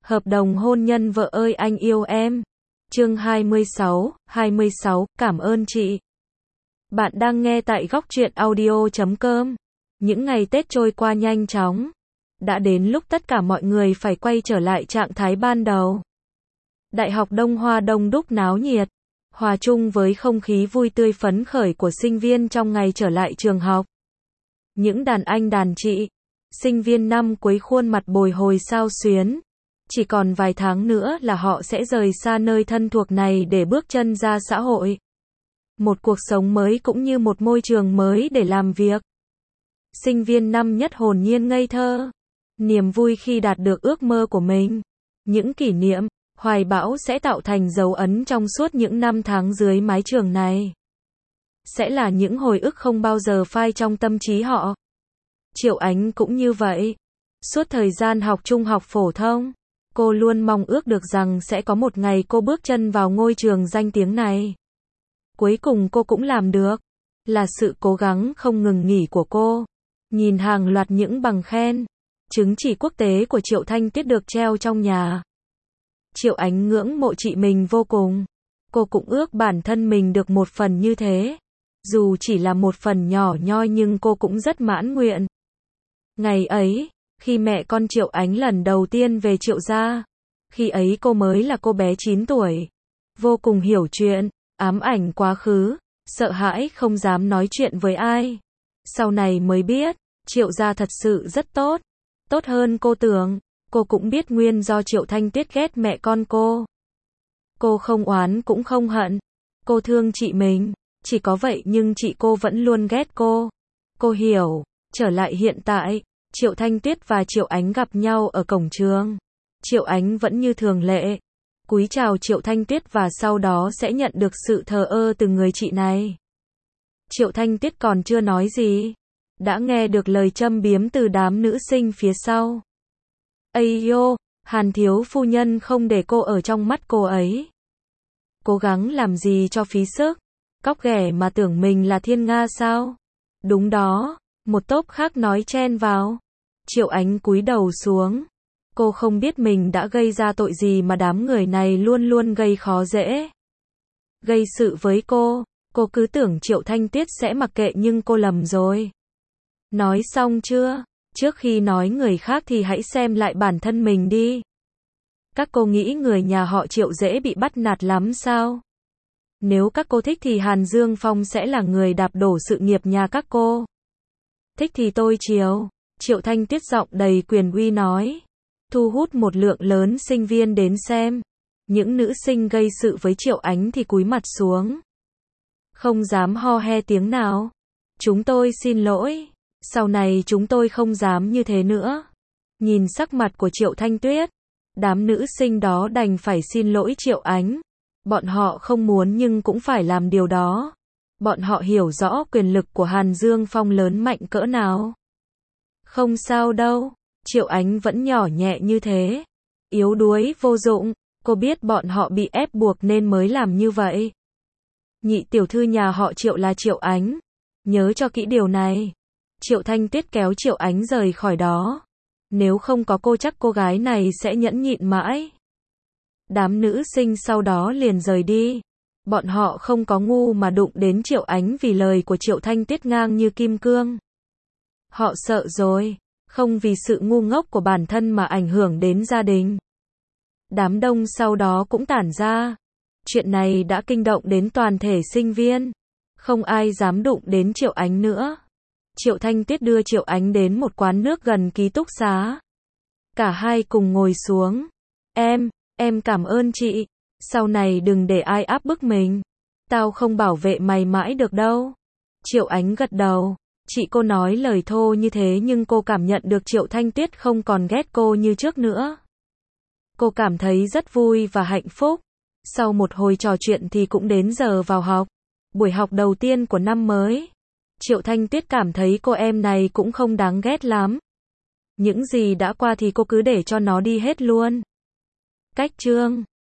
Hợp đồng hôn nhân vợ ơi anh yêu em. Chương 26, cảm ơn chị. Bạn đang nghe tại góc truyện audio.com. Những ngày Tết trôi qua nhanh chóng. Đã đến lúc tất cả mọi người phải quay trở lại trạng thái ban đầu. Đại học Đông Hoa đông đúc náo nhiệt, hòa chung với không khí vui tươi phấn khởi của sinh viên trong ngày trở lại trường học. Những đàn anh đàn chị, sinh viên năm cuối khuôn mặt bồi hồi xao xuyến. Chỉ còn vài tháng nữa là họ sẽ rời xa nơi thân thuộc này để bước chân ra xã hội. Một cuộc sống mới cũng như một môi trường mới để làm việc. Sinh viên năm nhất hồn nhiên ngây thơ. Niềm vui khi đạt được ước mơ của mình. Những kỷ niệm, hoài bão sẽ tạo thành dấu ấn trong suốt những năm tháng dưới mái trường này. Sẽ là những hồi ức không bao giờ phai trong tâm trí họ. Triệu Ánh cũng như vậy. Suốt thời gian học trung học phổ thông, cô luôn mong ước được rằng sẽ có một ngày cô bước chân vào ngôi trường danh tiếng này. Cuối cùng cô cũng làm được. Là sự cố gắng không ngừng nghỉ của cô. Nhìn hàng loạt những bằng khen, chứng chỉ quốc tế của Triệu Thanh Tuyết được treo trong nhà. Triệu Ánh ngưỡng mộ chị mình vô cùng. Cô cũng ước bản thân mình được một phần như thế. Dù chỉ là một phần nhỏ nhoi nhưng cô cũng rất mãn nguyện. Ngày ấy, khi mẹ con Triệu Ánh lần đầu tiên về Triệu gia, khi ấy cô mới là cô bé 9 tuổi. Vô cùng hiểu chuyện, ám ảnh quá khứ, sợ hãi không dám nói chuyện với ai. Sau này mới biết, Triệu gia thật sự rất tốt. Tốt hơn cô tưởng. Cô cũng biết nguyên do Triệu Thanh Tuyết ghét mẹ con cô. Cô không oán cũng không hận. Cô thương chị mình. Chỉ có vậy nhưng chị cô vẫn luôn ghét cô. Cô hiểu. Trở lại hiện tại, Triệu Thanh Tuyết và Triệu Ánh gặp nhau ở cổng trường. Triệu Ánh vẫn như thường lệ. Cúi chào Triệu Thanh Tuyết và sau đó sẽ nhận được sự thờ ơ từ người chị này. Triệu Thanh Tuyết còn chưa nói gì. Đã nghe được lời châm biếm từ đám nữ sinh phía sau. Ây yo, Hàn thiếu phu nhân không để cô ở trong mắt cô ấy. Cố gắng làm gì cho phí sức. Cóc ghẻ mà tưởng mình là thiên nga sao? Đúng đó, một tốp khác nói chen vào. Triệu Ánh cúi đầu xuống. Cô không biết mình đã gây ra tội gì mà đám người này luôn luôn gây khó dễ. Gây sự với cô cứ tưởng Triệu Thanh Tuyết sẽ mặc kệ nhưng cô lầm rồi. Nói xong chưa? Trước khi nói người khác thì hãy xem lại bản thân mình đi. Các cô nghĩ người nhà họ Triệu dễ bị bắt nạt lắm sao? Nếu các cô thích thì Hàn Dương Phong sẽ là người đạp đổ sự nghiệp nhà các cô. Thích thì tôi chiều. Triệu Thanh Tuyết giọng đầy quyền uy nói. Thu hút một lượng lớn sinh viên đến xem. Những nữ sinh gây sự với Triệu Ánh thì cúi mặt xuống. Không dám ho he tiếng nào. Chúng tôi xin lỗi. Sau này chúng tôi không dám như thế nữa. Nhìn sắc mặt của Triệu Thanh Tuyết, đám nữ sinh đó đành phải xin lỗi Triệu Ánh. Bọn họ không muốn nhưng cũng phải làm điều đó. Bọn họ hiểu rõ quyền lực của Hàn Dương Phong lớn mạnh cỡ nào. Không sao đâu, Triệu Ánh vẫn nhỏ nhẹ như thế. Yếu đuối, vô dụng, cô biết bọn họ bị ép buộc nên mới làm như vậy. Nhị tiểu thư nhà họ Triệu là Triệu Ánh. Nhớ cho kỹ điều này. Triệu Thanh Tuyết kéo Triệu Ánh rời khỏi đó. Nếu không có cô chắc cô gái này sẽ nhẫn nhịn mãi. Đám nữ sinh sau đó liền rời đi. Bọn họ không có ngu mà đụng đến Triệu Ánh vì lời của Triệu Thanh Tuyết ngang như kim cương. Họ sợ rồi, không vì sự ngu ngốc của bản thân mà ảnh hưởng đến gia đình. Đám đông sau đó cũng tản ra. Chuyện này đã kinh động đến toàn thể sinh viên. Không ai dám đụng đến Triệu Ánh nữa. Triệu Thanh Tuyết đưa Triệu Ánh đến một quán nước gần ký túc xá. Cả hai cùng ngồi xuống. Em cảm ơn chị. Sau này đừng để ai áp bức mình. Tao không bảo vệ mày mãi được đâu. Triệu Ánh gật đầu. Chị cô nói lời thô như thế nhưng cô cảm nhận được Triệu Thanh Tuyết không còn ghét cô như trước nữa. Cô cảm thấy rất vui và hạnh phúc. Sau một hồi trò chuyện thì cũng đến giờ vào học. Buổi học đầu tiên của năm mới. Triệu Thanh Tuyết cảm thấy cô em này cũng không đáng ghét lắm. Những gì đã qua thì cô cứ để cho nó đi hết luôn. Cách chương